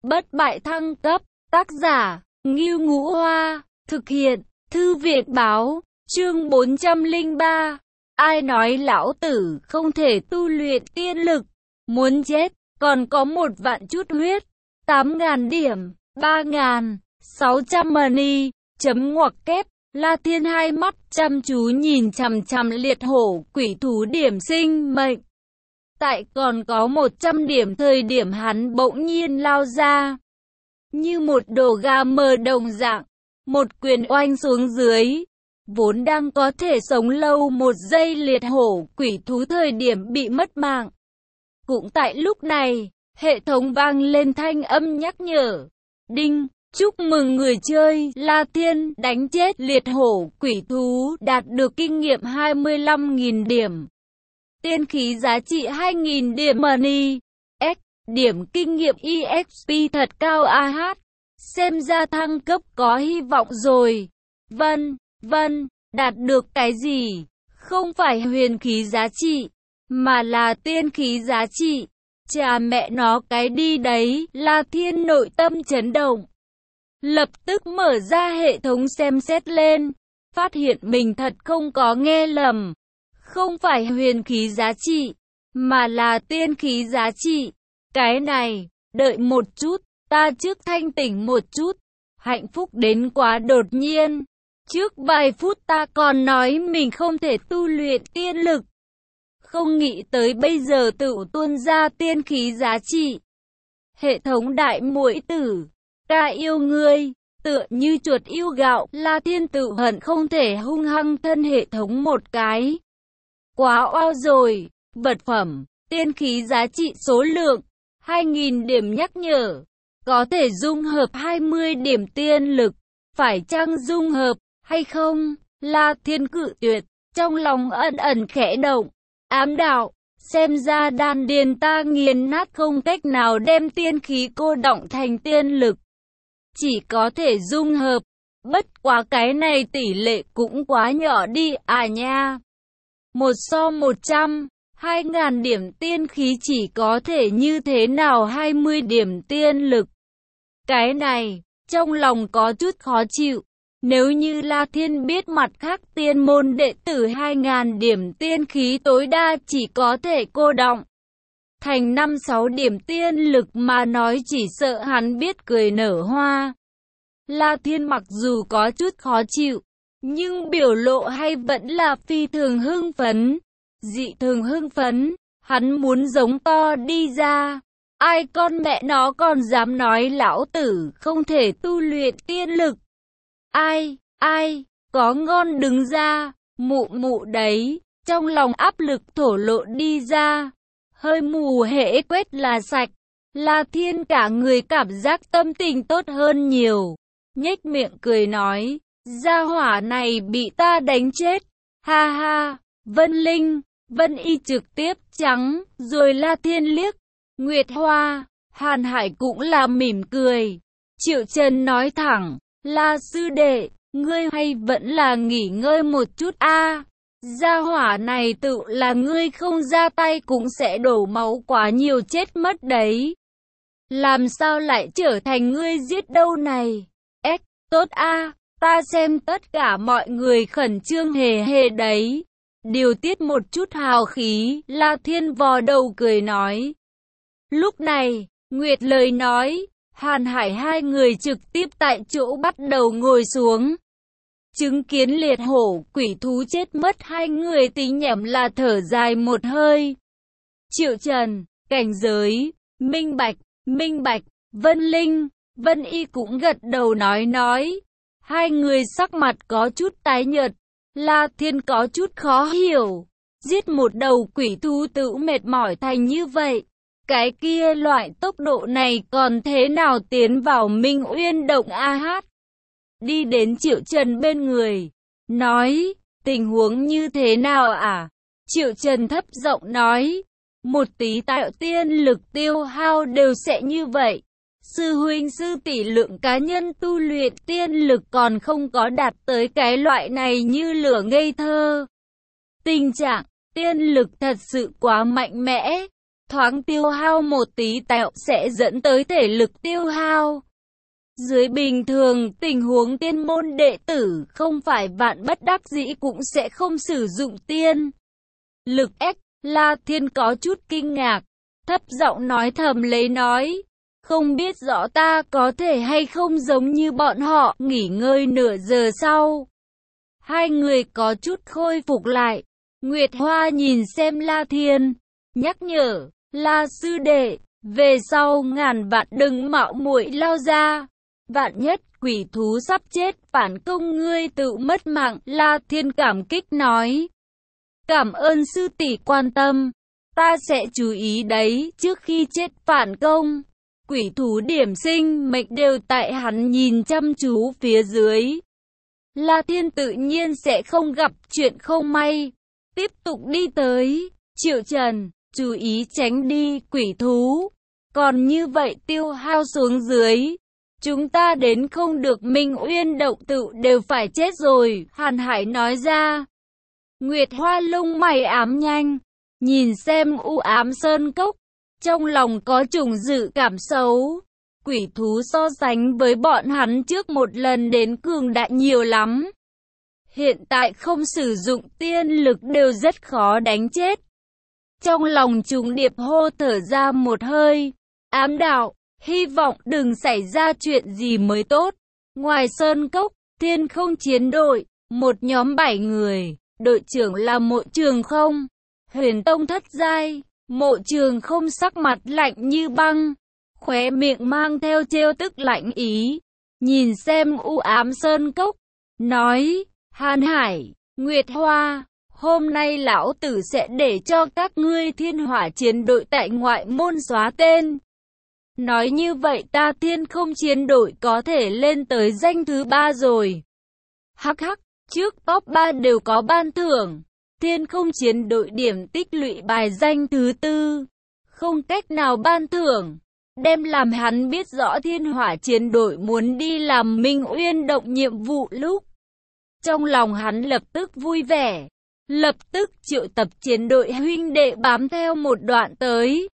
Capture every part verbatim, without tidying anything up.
Bất bại thăng cấp, tác giả, Ngưu Ngũ Hoa, thực hiện, Thư viện báo, chương bốn trăm lẻ ba. Ai nói lão tử không thể tu luyện tiên lực, muốn chết, còn có một vạn chút huyết, tám ngàn điểm, ba ngàn, sáu trăm money, chấm ngoặc kép. La Thiên hai mắt chăm chú nhìn chằm chằm liệt hổ quỷ thú điểm sinh mệnh. Tại còn có một trăm điểm thời điểm hắn bỗng nhiên lao ra. Như một đồ gà mờ đồng dạng, một quyền oanh xuống dưới. Vốn đang có thể sống lâu một giây liệt hổ quỷ thú thời điểm bị mất mạng. Cũng tại lúc này, hệ thống vang lên thanh âm nhắc nhở. Đinh! Chúc mừng người chơi La Thiên đánh chết liệt hổ quỷ thú, đạt được kinh nghiệm hai mươi lăm nghìn điểm. Tiên khí giá trị hai nghìn điểm money. X, điểm kinh nghiệm e ích pê thật cao a hát. Xem ra thăng cấp có hy vọng rồi. Vân, vân, đạt được cái gì? Không phải huyền khí giá trị, mà là tiên khí giá trị. Chà mẹ nó cái đi đấy, La Thiên nội tâm chấn động. Lập tức mở ra hệ thống xem xét lên, phát hiện mình thật không có nghe lầm. Không phải huyền khí giá trị, mà là tiên khí giá trị. Cái này, đợi một chút, ta trước thanh tỉnh một chút. Hạnh phúc đến quá đột nhiên. Trước vài phút ta còn nói mình không thể tu luyện tiên lực. Không nghĩ tới bây giờ tự tuôn ra tiên khí giá trị. Hệ thống đại muội tử. Ta yêu ngươi, tựa như chuột yêu gạo, La Thiên tự hận không thể hung hăng thân hệ thống một cái. Quá oao rồi, vật phẩm, tiên khí giá trị số lượng, hai nghìn điểm nhắc nhở, có thể dung hợp hai mươi điểm tiên lực, phải chăng dung hợp, hay không? La Thiên cự tuyệt, trong lòng ẩn ẩn khẽ động, ám đạo, xem ra đan điền ta nghiền nát không cách nào đem tiên khí cô đọng thành tiên lực. Chỉ có thể dung hợp, bất quá cái này tỷ lệ cũng quá nhỏ đi à nha. Một so một trăm, hai ngàn điểm tiên khí chỉ có thể như thế nào hai mươi điểm tiên lực. Cái này, trong lòng có chút khó chịu. Nếu như La Thiên biết mặt khác tiên môn đệ tử hai ngàn điểm tiên khí tối đa chỉ có thể cô đọng thành năm sáu điểm tiên lực mà nói chỉ sợ hắn biết cười nở hoa. La Thiên mặc dù có chút khó chịu, nhưng biểu lộ hay vẫn là phi thường hưng phấn. Dị thường hưng phấn, hắn muốn giống to đi ra. Ai con mẹ nó còn dám nói lão tử không thể tu luyện tiên lực. Ai, ai, có ngon đứng ra, mụ mụ đấy, trong lòng áp lực thổ lộ đi ra. Hơi mù hễ quét là sạch, La Thiên cả người cảm giác tâm tình tốt hơn nhiều. Nhếch miệng cười nói, gia hỏa này bị ta đánh chết, ha ha. Vân Linh, Vân Y trực tiếp trắng, rồi La Thiên liếc. Nguyệt Hoa, Hàn Hải cũng là mỉm cười. Triệu Trần nói thẳng, La sư đệ, ngươi hay vẫn là nghỉ ngơi một chút a. À, gia hỏa này tự là ngươi không ra tay cũng sẽ đổ máu quá nhiều chết mất đấy. Làm sao lại trở thành ngươi giết đâu này? Ếch, tốt a, à, ta xem tất cả mọi người khẩn trương hề hề đấy. Điều tiết một chút hào khí, La Thiên vò đầu cười nói. Lúc này, Nguyệt lời nói, Hàn Hải hai người trực tiếp tại chỗ bắt đầu ngồi xuống. Chứng kiến liệt hổ quỷ thú chết mất hai người tính nhẩm là thở dài một hơi. Triệu Trần, cảnh giới, minh bạch, minh bạch, Vân Linh, Vân Y cũng gật đầu nói nói. Hai người sắc mặt có chút tái nhợt, La Thiên có chút khó hiểu. Giết một đầu quỷ thú tự mệt mỏi thành như vậy. Cái kia loại tốc độ này còn thế nào tiến vào Minh Uyên Động a hát. Đi đến Triệu Trần bên người, nói, tình huống như thế nào à? Triệu Trần thấp giọng nói, một tí tạo tiên lực tiêu hao đều sẽ như vậy. Sư huynh sư tỷ lượng cá nhân tu luyện tiên lực còn không có đạt tới cái loại này như lửa ngây thơ. Tình trạng tiên lực thật sự quá mạnh mẽ. thoáng tiêu hao một tí tẹo sẽ dẫn tới thể lực tiêu hao. Dưới bình thường, tình huống tiên môn đệ tử không phải vạn bất đắc dĩ cũng sẽ không sử dụng tiên lực ép. La Thiên có chút kinh ngạc, thấp giọng nói thầm lấy nói, không biết rõ ta có thể hay không giống như bọn họ, nghỉ ngơi nửa giờ sau. Hai người có chút khôi phục lại. Nguyệt Hoa nhìn xem La Thiên, nhắc nhở, La sư đệ, về sau ngàn vạn đừng mạo muội lao ra. Vạn nhất quỷ thú sắp chết phản công ngươi tự mất mạng. La Thiên cảm kích nói, cảm ơn sư tỷ quan tâm, ta sẽ chú ý đấy, trước khi chết phản công. Quỷ thú điểm sinh mệnh đều tại hắn nhìn chăm chú phía dưới. La Thiên tự nhiên sẽ không gặp chuyện không may. Tiếp tục đi tới, Triệu Trần, chú ý tránh đi quỷ thú. Còn như vậy tiêu hao xuống dưới, chúng ta đến không được Minh Uyên động tự đều phải chết rồi, Hàn Hải nói ra. Nguyệt Hoa lông mày ám nhanh, nhìn xem u ám sơn cốc, trong lòng có chủng dự cảm xấu. Quỷ thú so sánh với bọn hắn trước một lần đến cường đại nhiều lắm. Hiện tại không sử dụng tiên lực đều rất khó đánh chết. Trong lòng Trùng Điệp hô thở ra một hơi, ám đạo, hy vọng đừng xảy ra chuyện gì mới tốt. Ngoài sơn cốc, Thiên Không chiến đội, một nhóm bảy người, đội trưởng là Mộ Trường Không, Huyền Tông thất giai. Mộ Trường Không sắc mặt lạnh như băng, khóe miệng mang theo trêu tức lạnh ý, nhìn xem u ám sơn cốc, nói, Hàn Hải, Nguyệt Hoa, hôm nay lão tử sẽ để cho các ngươi Thiên Hỏa chiến đội tại ngoại môn xóa tên. Nói như vậy ta Thiên Không chiến đội có thể lên tới danh thứ ba rồi. Hắc hắc, trước top ba đều có ban thưởng. Thiên Không chiến đội điểm tích lũy bài danh thứ tư, không cách nào ban thưởng, đem làm hắn biết rõ Thiên Hỏa chiến đội muốn đi làm Minh Uyên động nhiệm vụ lúc. Trong lòng hắn lập tức vui vẻ, lập tức triệu tập chiến đội huynh đệ bám theo một đoạn tới.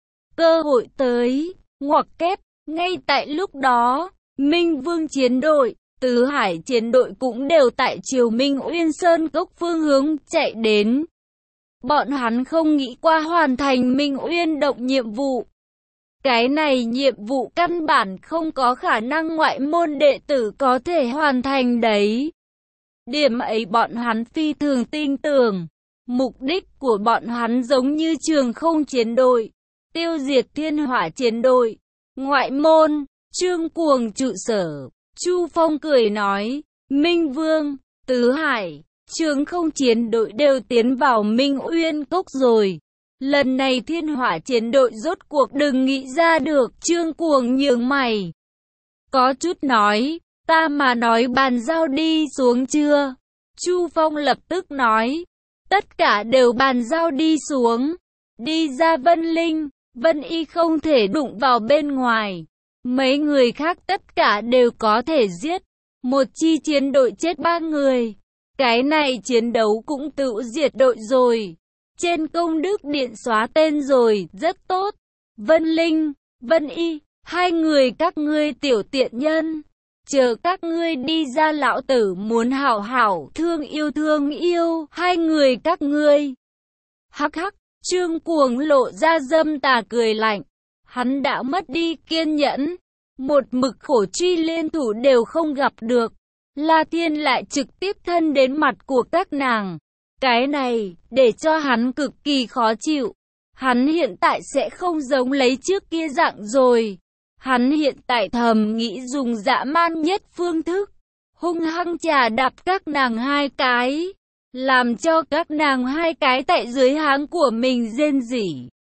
Cơ hội tới, ngoặc kép, ngay tại lúc đó, Minh Vương chiến đội, Tứ Hải chiến đội cũng đều tại chiều Minh Uyên Sơn cốc phương hướng chạy đến. Bọn hắn không nghĩ qua hoàn thành Minh Uyên động nhiệm vụ. Cái này nhiệm vụ căn bản không có khả năng ngoại môn đệ tử có thể hoàn thành đấy. Điểm ấy bọn hắn phi thường tin tưởng. Mục đích của bọn hắn giống như Trường Không chiến đội, tiêu diệt Thiên Hỏa chiến đội. Ngoại môn, Trương Cuồng trụ sở. Chu Phong cười nói, Minh Vương, Tứ Hải, Trường Không chiến đội đều tiến vào Minh Uyên cốc rồi. Lần này Thiên Hỏa chiến đội rốt cuộc đừng nghĩ ra được. Trương Cuồng nhướng mày, có chút nói, ta mà nói bàn giao đi xuống chưa? Chu Phong lập tức nói, tất cả đều bàn giao đi xuống. Đi ra Vân Linh, Vân Y không thể đụng vào bên ngoài. Mấy người khác tất cả đều có thể giết. Một chi chiến đội chết ba người. Cái này chiến đấu cũng tự diệt đội rồi. Trên công đức điện xóa tên rồi, rất tốt. Vân Linh, Vân Y, hai người các ngươi tiểu tiện nhân. Chờ các ngươi đi ra lão tử muốn hảo hảo thương yêu thương yêu hai người các ngươi. Hắc hắc, Trương Cuồng lộ ra dâm tà cười lạnh. Hắn đã mất đi kiên nhẫn. Một mực khổ truy liên thủ đều không gặp được. La Thiên lại trực tiếp thân đến mặt của các nàng. Cái này, để cho hắn cực kỳ khó chịu. Hắn hiện tại sẽ không giống lấy trước kia dạng rồi. Hắn hiện tại thầm nghĩ dùng dã man nhất phương thức. Hung hăng chà đạp các nàng hai cái. Làm cho các nàng hai cái tại dưới háng của mình rên rỉ.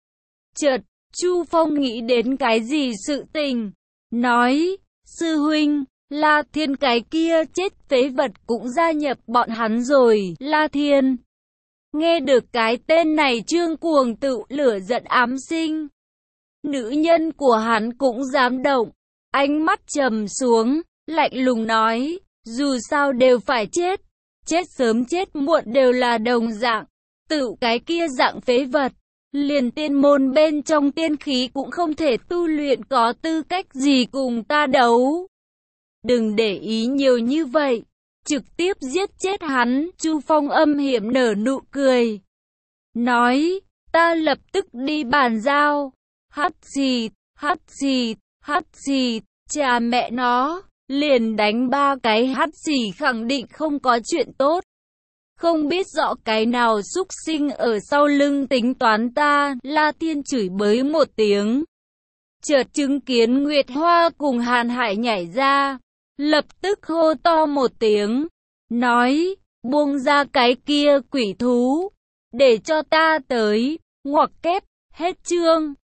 Chợt, Chu Phong nghĩ đến cái gì sự tình. Nói, sư huynh, La Thiên cái kia chết phế vật cũng gia nhập bọn hắn rồi. La Thiên. Nghe được cái tên này Trương Cuồng tự lửa giận ám sinh. Nữ nhân của hắn cũng dám động. Ánh mắt trầm xuống, lạnh lùng nói, dù sao đều phải chết. Chết sớm chết muộn đều là đồng dạng. Tự cái kia dạng phế vật. liền tiên môn bên trong tiên khí cũng không thể tu luyện, có tư cách gì cùng ta đấu. Đừng để ý nhiều như vậy, trực tiếp giết chết hắn. Chu Phong âm hiểm nở nụ cười, nói, ta lập tức đi bàn giao. Hắt xì, hắt xì, hắt xì, cha mẹ nó, liền đánh ba cái hắt xì khẳng định không có chuyện tốt. Không biết rõ cái nào xúc sinh ở sau lưng tính toán ta. La Thiên chửi bới một tiếng, chợt chứng kiến Nguyệt Hoa cùng Hàn Hải nhảy ra, lập tức hô to một tiếng, nói, buông ra cái kia quỷ thú, để cho ta tới. Ngoặc kép, hết chương.